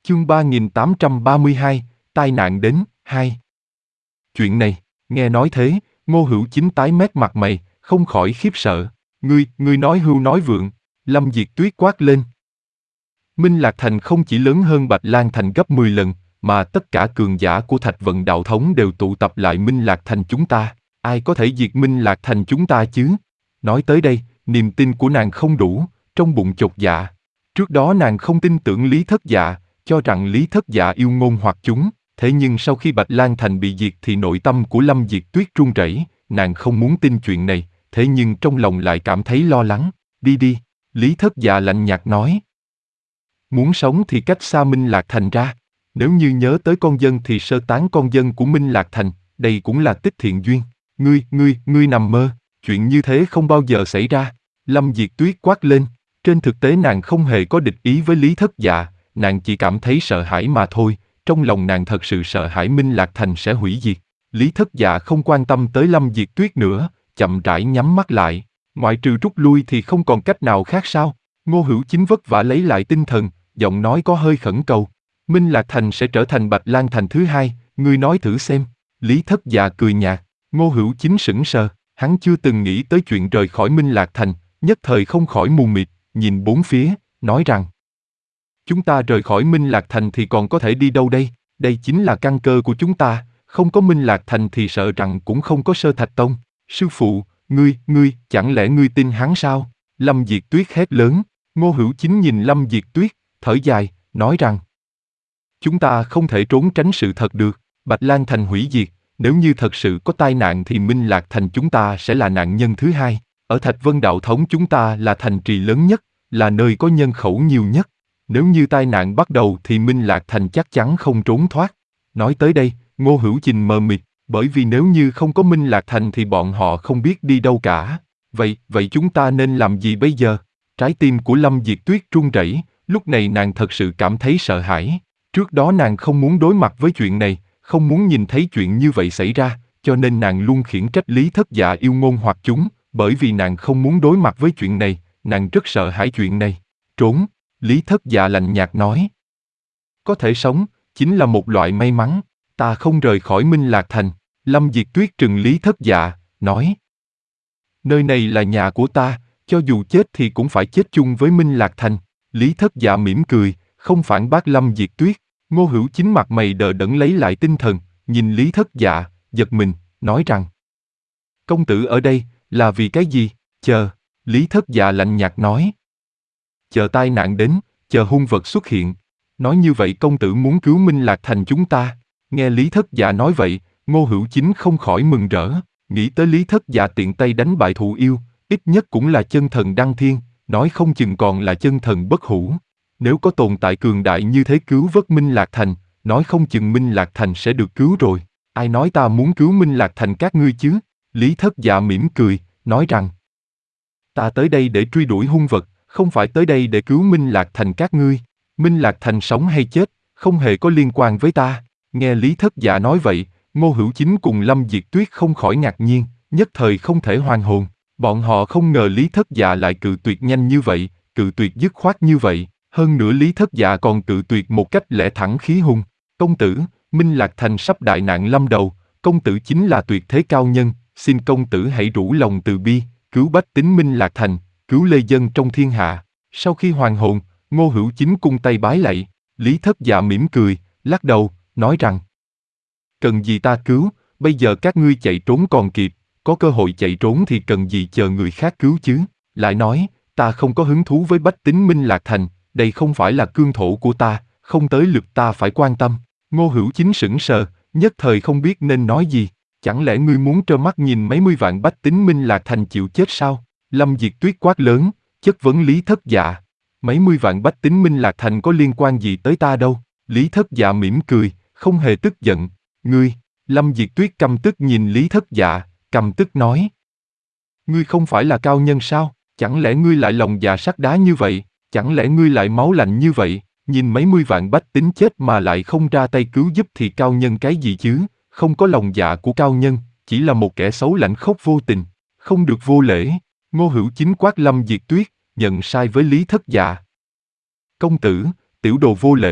Chương 3832, tai nạn đến, 2. Chuyện này, nghe nói thế, Ngô Hữu Chính tái mét mặt mày, không khỏi khiếp sợ. Ngươi nói hưu nói vượng, Lâm Diệt Tuyết quát lên. Minh Lạc Thành không chỉ lớn hơn Bạch Lang Thành gấp 10 lần, mà tất cả cường giả của Thạch Vận Đạo Thống đều tụ tập lại Minh Lạc Thành chúng ta. Ai có thể diệt Minh Lạc Thành chúng ta chứ? Nói tới đây, niềm tin của nàng không đủ, trong bụng chột dạ. Trước đó nàng không tin tưởng Lý Thất Dạ, cho rằng Lý Thất Dạ yêu ngôn hoặc chúng. Thế nhưng sau khi Bạch Lang Thành bị diệt thì nội tâm của Lâm Diệt Tuyết run rẩy, nàng không muốn tin chuyện này, thế nhưng trong lòng lại cảm thấy lo lắng. Đi đi, Lý Thất Dạ lạnh nhạt nói. Muốn sống thì cách xa Minh Lạc Thành ra. Nếu như nhớ tới con dân thì sơ tán con dân của Minh Lạc Thành, đây cũng là tích thiện duyên. Ngươi nằm mơ, chuyện như thế không bao giờ xảy ra. Lâm Diệt Tuyết quát lên. Trên thực tế nàng không hề có địch ý với Lý Thất Dạ, nàng chỉ cảm thấy sợ hãi mà thôi. Trong lòng nàng thật sự sợ hãi Minh Lạc Thành sẽ hủy diệt. Lý Thất Dạ không quan tâm tới Lâm Diệt Tuyết nữa, chậm rãi nhắm mắt lại. Ngoại trừ rút lui thì không còn cách nào khác sao? Ngô Hữu Chính vất vả lấy lại tinh thần, giọng nói có hơi khẩn cầu. Minh Lạc Thành sẽ trở thành Bạch Lang Thành thứ hai, ngươi nói thử xem. Lý Thất Dạ cười nhạt. Ngô Hữu Chính sững sờ, hắn chưa từng nghĩ tới chuyện rời khỏi Minh Lạc Thành, nhất thời không khỏi mù mịt, nhìn bốn phía, nói rằng: chúng ta rời khỏi Minh Lạc Thành thì còn có thể đi đâu đây? Đây chính là căn cơ của chúng ta, không có Minh Lạc Thành thì sợ rằng cũng không có Sơ Thạch Tông. Sư phụ, ngươi, chẳng lẽ ngươi tin hắn sao? Lâm Diệt Tuyết hét lớn. Ngô Hữu Chính nhìn Lâm Diệt Tuyết, thở dài, nói rằng: chúng ta không thể trốn tránh sự thật được. Bạch Lang Thành hủy diệt, nếu như thật sự có tai nạn thì Minh Lạc Thành chúng ta sẽ là nạn nhân thứ hai. Ở Thạch Vân Đạo Thống chúng ta là thành trì lớn nhất, là nơi có nhân khẩu nhiều nhất. Nếu như tai nạn bắt đầu thì Minh Lạc Thành chắc chắn không trốn thoát. Nói tới đây, Ngô Hữu Trình mờ mịt, bởi vì nếu như không có Minh Lạc Thành thì bọn họ không biết đi đâu cả. Vậy chúng ta nên làm gì bây giờ? Trái tim của Lâm Diệt Tuyết run rẩy, lúc này nàng thật sự cảm thấy sợ hãi. Trước đó nàng không muốn đối mặt với chuyện này, không muốn nhìn thấy chuyện như vậy xảy ra, cho nên nàng luôn khiển trách Lý Thất Dạ yêu ngôn hoặc chúng, bởi vì nàng không muốn đối mặt với chuyện này, nàng rất sợ hãi chuyện này. Trốn, Lý Thất Dạ lạnh nhạt nói. Có thể sống, chính là một loại may mắn, ta không rời khỏi Minh Lạc Thành. Lâm Diệt Tuyết trừng Lý Thất Dạ, nói. Nơi này là nhà của ta, cho dù chết thì cũng phải chết chung với Minh Lạc Thành. Lý Thất Dạ mỉm cười, không phản bác Lâm Diệt Tuyết. Ngô Hữu Chính mặt mày đờ đẫn lấy lại tinh thần, nhìn Lý Thất Dạ, giật mình, nói rằng: công tử ở đây, là vì cái gì? Chờ, Lý Thất Dạ lạnh nhạt nói. Chờ tai nạn đến, chờ hung vật xuất hiện. Nói như vậy công tử muốn cứu Minh Lạc Thành chúng ta. Nghe Lý Thất Dạ nói vậy, Ngô Hữu Chính không khỏi mừng rỡ, nghĩ tới Lý Thất Dạ tiện tay đánh bại thù yêu, ít nhất cũng là chân thần đăng thiên, nói không chừng còn là chân thần bất hủ. Nếu có tồn tại cường đại như thế cứu vớt Minh Lạc Thành, nói không chừng Minh Lạc Thành sẽ được cứu rồi. Ai nói ta muốn cứu Minh Lạc Thành các ngươi chứ? Lý Thất Dạ mỉm cười, nói rằng: ta tới đây để truy đuổi hung vật, không phải tới đây để cứu Minh Lạc Thành các ngươi. Minh Lạc Thành sống hay chết, không hề có liên quan với ta. Nghe Lý Thất Dạ nói vậy, Ngô Hữu Chính cùng Lâm Diệt Tuyết không khỏi ngạc nhiên, nhất thời không thể hoàn hồn. Bọn họ không ngờ Lý Thất Dạ lại cự tuyệt nhanh như vậy, cự tuyệt dứt khoát như vậy. Hơn nữa Lý Thất Dạ còn cự tuyệt một cách lẽ thẳng khí hùng. Công tử, Minh Lạc Thành sắp đại nạn lâm đầu, công tử chính là tuyệt thế cao nhân, xin công tử hãy rủ lòng từ bi, cứu bách tính Minh Lạc Thành, cứu lê dân trong thiên hạ. Sau khi hoàn hồn, Ngô Hữu Chính cung tay bái lạy. Lý Thất Dạ mỉm cười, lắc đầu, nói rằng: cần gì ta cứu, bây giờ các ngươi chạy trốn còn kịp, có cơ hội chạy trốn thì cần gì chờ người khác cứu chứ. Lại nói, ta không có hứng thú với bách tính Minh Lạc Thành, đây không phải là cương thổ của ta, không tới lượt ta phải quan tâm. Ngô Hữu Chính sững sờ, nhất thời không biết nên nói gì. Chẳng lẽ ngươi muốn trơ mắt nhìn mấy mươi vạn bách tính Minh Lạc Thành chịu chết sao? Lâm Diệt Tuyết quát lớn, chất vấn Lý Thất Dạ. Mấy mươi vạn bách tính Minh Lạc Thành có liên quan gì tới ta đâu? Lý Thất Dạ mỉm cười, không hề tức giận. Ngươi, Lâm Diệt Tuyết căm tức nhìn Lý Thất Dạ, căm tức nói. Ngươi không phải là cao nhân sao? Chẳng lẽ ngươi lại lòng dạ sắt đá như vậy? Chẳng lẽ ngươi lại máu lạnh như vậy? Nhìn mấy mươi vạn bách tính chết mà lại không ra tay cứu giúp thì cao nhân cái gì chứ? Không có lòng dạ của cao nhân, chỉ là một kẻ xấu lạnh khốc vô tình, không được vô lễ. Ngô Hữu Chính quát Lâm Diệt Tuyết, nhận sai với Lý Thất Dạ. Công tử, tiểu đồ vô lễ,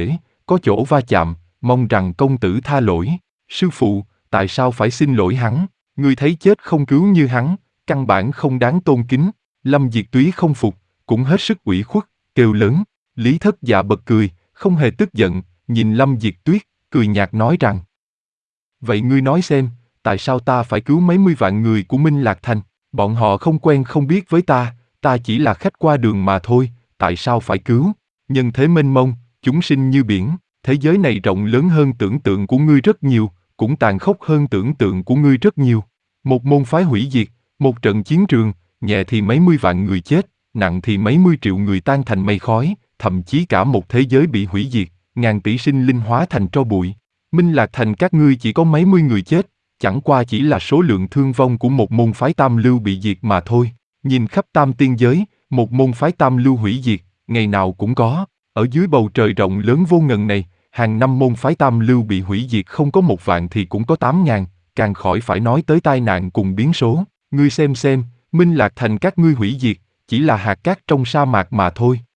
có chỗ va chạm, mong rằng công tử tha lỗi. Sư phụ, tại sao phải xin lỗi hắn? Ngươi thấy chết không cứu như hắn, căn bản không đáng tôn kính. Lâm Diệt Túy không phục, cũng hết sức ủy khuất, kêu lớn. Lý Thất Dạ bật cười, không hề tức giận, nhìn Lâm Diệt Tuyết, cười nhạt nói rằng: vậy ngươi nói xem, tại sao ta phải cứu mấy mươi vạn người của Minh Lạc Thành? Bọn họ không quen không biết với ta chỉ là khách qua đường mà thôi, tại sao phải cứu? Nhân thế mênh mông, chúng sinh như biển, thế giới này rộng lớn hơn tưởng tượng của ngươi rất nhiều, cũng tàn khốc hơn tưởng tượng của ngươi rất nhiều. Một môn phái hủy diệt, một trận chiến trường, nhẹ thì mấy mươi vạn người chết, nặng thì mấy mươi triệu người tan thành mây khói, thậm chí cả một thế giới bị hủy diệt, ngàn tỷ sinh linh hóa thành tro bụi. Minh Lạc Thành các ngươi chỉ có mấy mươi người chết, chẳng qua chỉ là số lượng thương vong của một môn phái tam lưu bị diệt mà thôi. Nhìn khắp tam tiên giới, một môn phái tam lưu hủy diệt, ngày nào cũng có. Ở dưới bầu trời rộng lớn vô ngần này, hàng năm môn phái tam lưu bị hủy diệt không có 1 vạn thì cũng có 8.000, càng khỏi phải nói tới tai nạn cùng biến số. Ngươi xem, Minh Lạc Thành các ngươi hủy diệt, chỉ là hạt cát trong sa mạc mà thôi.